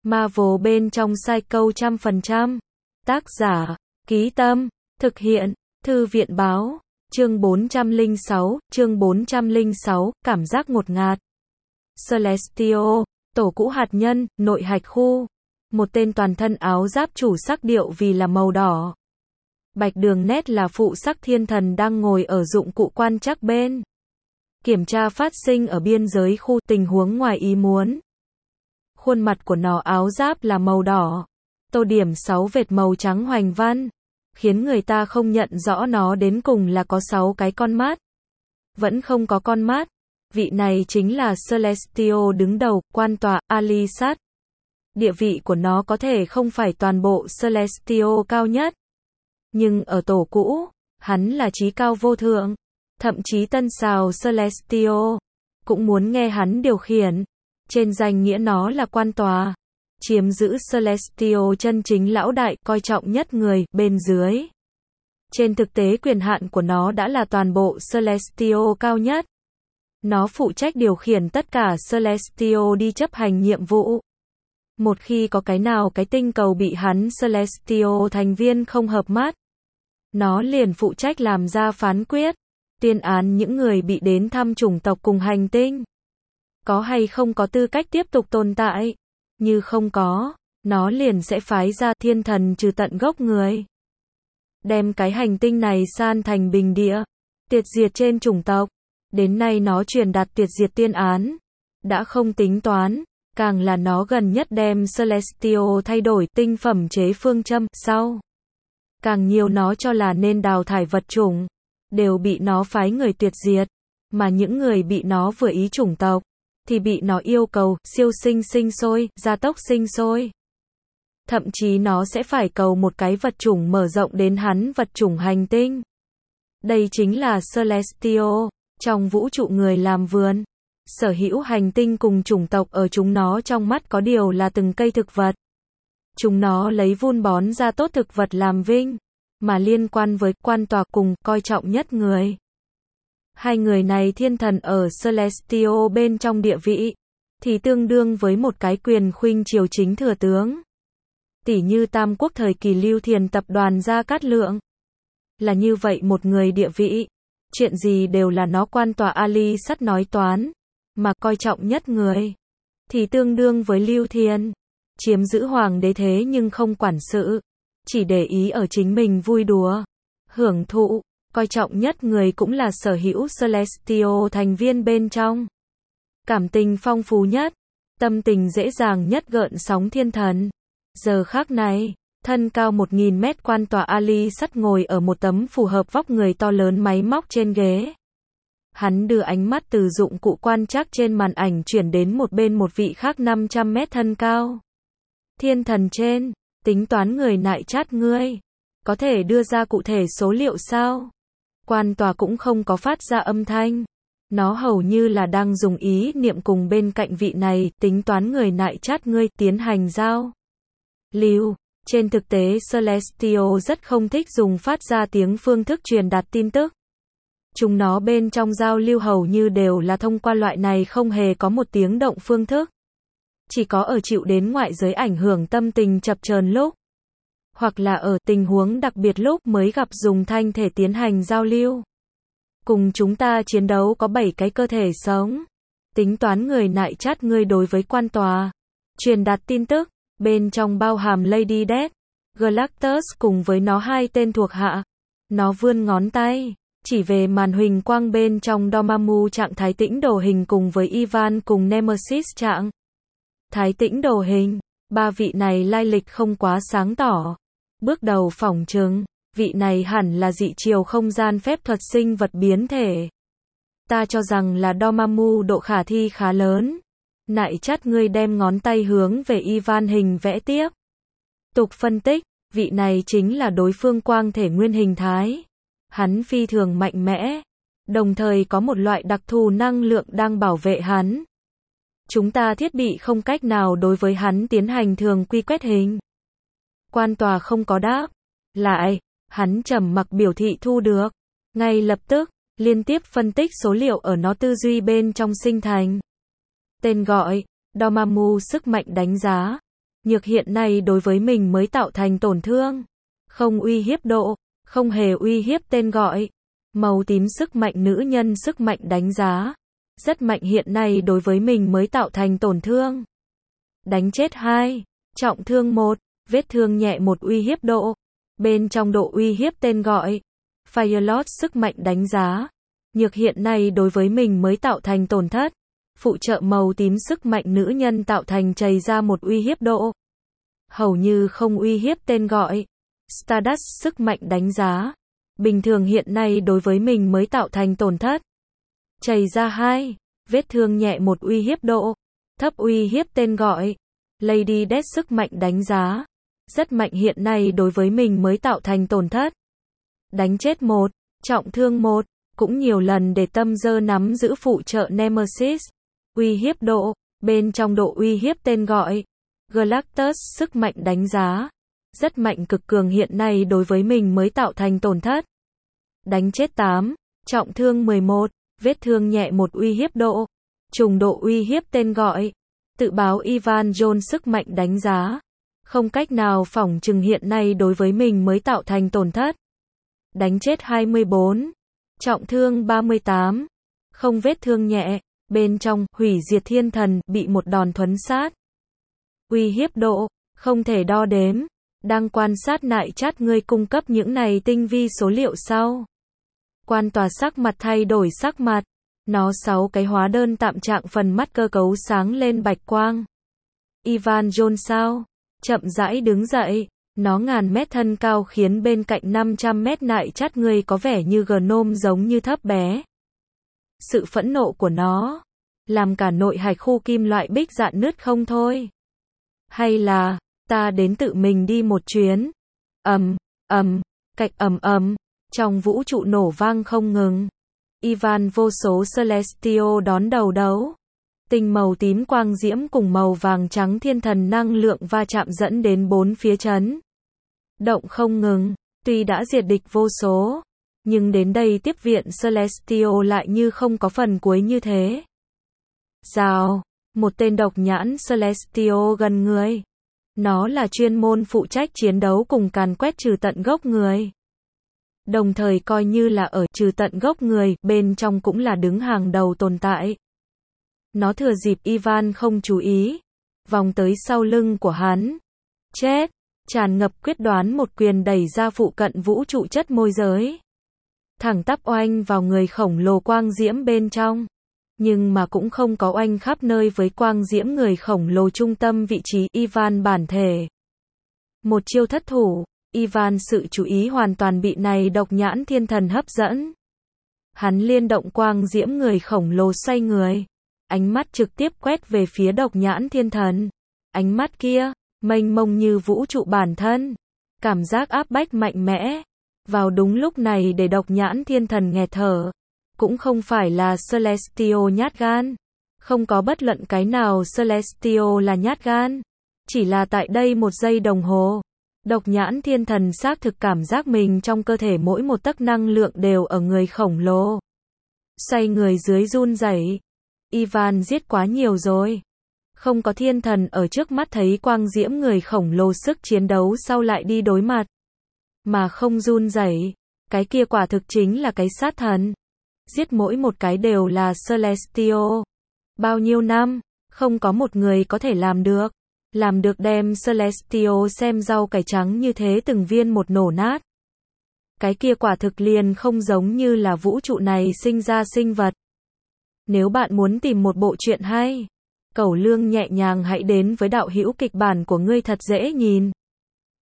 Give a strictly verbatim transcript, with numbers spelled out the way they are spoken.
Marvel bên trong Psycho trăm phần trăm. Tác giả, Ký Tâm, thực hiện, Thư viện Báo, chương bốn trăm lẻ sáu, chương bốn trăm lẻ sáu, cảm giác ngột ngạt. Celestial, tổ cũ hạt nhân, nội hạch khu. Một tên toàn thân áo giáp chủ sắc điệu vì là màu đỏ. Bạch Đường Nét là phụ sắc thiên thần đang ngồi ở dụng cụ quan trắc bên. Kiểm tra phát sinh ở biên giới khu, tình huống ngoài ý muốn. Khuôn mặt của nó áo giáp là màu đỏ, tô điểm sáu vệt màu trắng hoành văn, khiến người ta không nhận rõ nó đến cùng là có sáu cái con mắt. Vẫn không có con mắt. Vị này chính là Celestial đứng đầu, quan tòa, Alisat. Địa vị của nó có thể không phải toàn bộ Celestial cao nhất. Nhưng ở tổ cũ, hắn là chí cao vô thượng. Thậm chí tân sào Celestial cũng muốn nghe hắn điều khiển. Trên danh nghĩa nó là quan tòa, chiếm giữ Celestial chân chính lão đại, coi trọng nhất người bên dưới. Trên thực tế quyền hạn của nó đã là toàn bộ Celestial cao nhất. Nó phụ trách điều khiển tất cả Celestial đi chấp hành nhiệm vụ. Một khi có cái nào cái tinh cầu bị hắn Celestial thành viên không hợp mắt, nó liền phụ trách làm ra phán quyết, tuyên án những người bị đến thăm chủng tộc cùng hành tinh. Có hay không có tư cách tiếp tục tồn tại. Như không có, nó liền sẽ phái ra thiên thần trừ tận gốc người. Đem cái hành tinh này san thành bình địa, tiệt diệt trên chủng tộc. Đến nay nó truyền đạt tiệt diệt tiên án. Đã không tính toán, càng là nó gần nhất đem Celestial thay đổi tinh phẩm chế phương châm, sau. Càng nhiều nó cho là nên đào thải vật chủng, đều bị nó phái người tuyệt diệt. Mà những người bị nó vừa ý chủng tộc, thì bị nó yêu cầu, siêu sinh sinh sôi, gia tốc sinh sôi. Thậm chí nó sẽ phải cầu một cái vật chủng mở rộng đến hắn vật chủng hành tinh. Đây chính là Celestial, trong vũ trụ người làm vườn. Sở hữu hành tinh cùng chủng tộc ở chúng nó trong mắt có điều là từng cây thực vật. Chúng nó lấy vun bón ra tốt thực vật làm vinh, mà liên quan với quan tòa cùng coi trọng nhất người. Hai người này thiên thần ở Celestial bên trong địa vị, thì tương đương với một cái quyền khuynh triều chính thừa tướng. Tỷ như Tam Quốc thời kỳ Lưu Thiền tập đoàn Gia Cát Lượng. Là như vậy một người địa vị. Chuyện gì đều là nó quan tòa Alisat nói toán. Mà coi trọng nhất người, thì tương đương với Lưu Thiền. Chiếm giữ hoàng đế thế nhưng không quản sự. Chỉ để ý ở chính mình vui đùa, hưởng thụ. Coi trọng nhất người cũng là sở hữu Celestial thành viên bên trong. Cảm tình phong phú nhất, tâm tình dễ dàng nhất gợn sóng thiên thần. Giờ khác này, thân cao một nghìn mét quan tòa Alisat ngồi ở một tấm phù hợp vóc người to lớn máy móc trên ghế. Hắn đưa ánh mắt từ dụng cụ quan trắc trên màn ảnh chuyển đến một bên một vị khác năm trăm mét thân cao. Thiên thần trên, tính toán người nại chát ngươi. Có thể đưa ra cụ thể số liệu sao? Quan tòa cũng không có phát ra âm thanh. Nó hầu như là đang dùng ý niệm cùng bên cạnh vị này, tính toán người nại chát ngươi, tiến hành giao lưu. Trên thực tế Celestial rất không thích dùng phát ra tiếng phương thức truyền đạt tin tức. Chúng nó bên trong giao lưu hầu như đều là thông qua loại này không hề có một tiếng động phương thức. Chỉ có ở chịu đến ngoại giới ảnh hưởng tâm tình chập chờn lúc, hoặc là ở tình huống đặc biệt lúc mới gặp dùng thanh thể tiến hành giao lưu. Cùng chúng ta chiến đấu có bảy cái cơ thể sống. Tính toán người nại chát ngươi đối với quan tòa. Truyền đạt tin tức, bên trong bao hàm Lady Death, Galactus cùng với nó hai tên thuộc hạ. Nó vươn ngón tay, chỉ về màn huỳnh quang bên trong Dormammu trạng thái tĩnh đồ hình cùng với Ivan cùng Nemesis trạng thái tĩnh đồ hình. Ba vị này lai lịch không quá sáng tỏ. Bước đầu phỏng chứng, vị này hẳn là dị chiều không gian phép thuật sinh vật biến thể. Ta cho rằng là Dormammu độ khả thi khá lớn. Nại chát ngươi đem ngón tay hướng về Ivan hình vẽ tiếp. Tục phân tích, vị này chính là đối phương quang thể nguyên hình thái. Hắn phi thường mạnh mẽ, đồng thời có một loại đặc thù năng lượng đang bảo vệ hắn. Chúng ta thiết bị không cách nào đối với hắn tiến hành thường quy quét hình. Quan tòa không có đáp. Lại, hắn trầm mặc biểu thị thu được. Ngay lập tức, liên tiếp phân tích số liệu ở nó tư duy bên trong sinh thành. Tên gọi, Dormammu sức mạnh đánh giá. nhược hiện nay đối với mình mới tạo thành tổn thương. Không uy hiếp độ, không hề uy hiếp tên gọi. Màu tím sức mạnh nữ nhân sức mạnh đánh giá. Rất mạnh hiện nay đối với mình mới tạo thành tổn thương. Đánh chết hai, trọng thương một, vết thương nhẹ một uy hiếp độ. Bên trong độ uy hiếp tên gọi. Firelord sức mạnh đánh giá. Nhược hiện nay đối với mình mới tạo thành tổn thất. Phụ trợ màu tím sức mạnh nữ nhân tạo thành chày ra một uy hiếp độ. Hầu như không uy hiếp tên gọi. Stardust sức mạnh đánh giá. Bình thường hiện nay đối với mình mới tạo thành tổn thất. Chày ra hai, vết thương nhẹ một uy hiếp độ. Thấp uy hiếp tên gọi. Lady Death sức mạnh đánh giá. Rất mạnh hiện nay đối với mình mới tạo thành tổn thất. Đánh chết một, trọng thương một, cũng nhiều lần để tâm dơ nắm giữ phụ trợ Nemesis. Uy hiếp độ, bên trong độ uy hiếp tên gọi. Galactus sức mạnh đánh giá. Rất mạnh cực cường hiện nay đối với mình mới tạo thành tổn thất. Đánh chết tám, trọng thương mười một, vết thương nhẹ một uy hiếp độ. Trùng độ uy hiếp tên gọi. Tự báo Ivan Jones sức mạnh đánh giá. Không cách nào phỏng chừng hiện nay đối với mình mới tạo thành tổn thất. Đánh chết hai mươi bốn, trọng thương ba mươi tám, không vết thương nhẹ, bên trong, hủy diệt thiên thần, bị một đòn thuấn sát. Uy hiếp độ, không thể đo đếm. Đang quan sát nại chat ngươi cung cấp những này tinh vi số liệu sau. Quan tòa sắc mặt thay đổi sắc mặt. Nó sáu cái hóa đơn tạm trạng phần mắt cơ cấu sáng lên bạch quang. Ivan Jones sao? Chậm rãi đứng dậy. Nó ngàn mét thân cao khiến bên cạnh năm trăm mét nại chát người có vẻ như gnome giống như thấp bé. Sự phẫn nộ của nó làm cả nội hạch khu kim loại bích dạn nứt không thôi. Hay là ta đến tự mình đi một chuyến. Ầm, ầm, cạch ầm ầm, trong vũ trụ nổ vang không ngừng. Ivan vô số Celestial đón đầu đấu. Tinh màu tím quang diễm cùng màu vàng trắng thiên thần năng lượng va chạm dẫn đến bốn phía chấn động không ngừng. Tuy đã diệt địch vô số, nhưng đến đây tiếp viện Celestial lại như không có phần cuối như thế. Rào, một tên độc nhãn Celestial gần người. Nó là chuyên môn phụ trách chiến đấu cùng càn quét trừ tận gốc người. Đồng thời coi như là ở trừ tận gốc người, bên trong cũng là đứng hàng đầu tồn tại. Nó thừa dịp Ivan không chú ý, vòng tới sau lưng của hắn. Chết, tràn ngập quyết đoán một quyền đẩy ra phụ cận vũ trụ chất môi giới. Thẳng tắp oanh vào người khổng lồ quang diễm bên trong. Nhưng mà cũng không có oanh khắp nơi với quang diễm người khổng lồ trung tâm vị trí Ivan bản thể. Một chiêu thất thủ, Ivan sự chú ý hoàn toàn bị này độc nhãn thiên thần hấp dẫn. Hắn liên động quang diễm người khổng lồ xoay người. Ánh mắt trực tiếp quét về phía độc nhãn thiên thần. Ánh mắt kia, mênh mông như vũ trụ bản thân. Cảm giác áp bách mạnh mẽ. Vào đúng lúc này để độc nhãn thiên thần nghẹt thở. Cũng không phải là Celestial nhát gan. Không có bất luận cái nào Celestial là nhát gan. Chỉ là tại đây một giây đồng hồ. Độc nhãn thiên thần xác thực cảm giác mình trong cơ thể mỗi một tấc năng lượng đều ở người khổng lồ. Xoay người dưới run rẩy. Ivan giết quá nhiều rồi. Không có thiên thần ở trước mắt thấy quang diễm người khổng lồ sức chiến đấu sau lại đi đối mặt. Mà không run rẩy. Cái kia quả thực chính là cái sát thần. Giết mỗi một cái đều là Celestial. Bao nhiêu năm, không có một người có thể làm được. Làm được đem Celestial xem rau cải trắng như thế từng viên một nổ nát. Cái kia quả thực liền không giống như là vũ trụ này sinh ra sinh vật. Nếu bạn muốn tìm một bộ truyện hay, Cẩu Lương nhẹ nhàng hãy đến với đạo hữu kịch bản của ngươi thật dễ nhìn.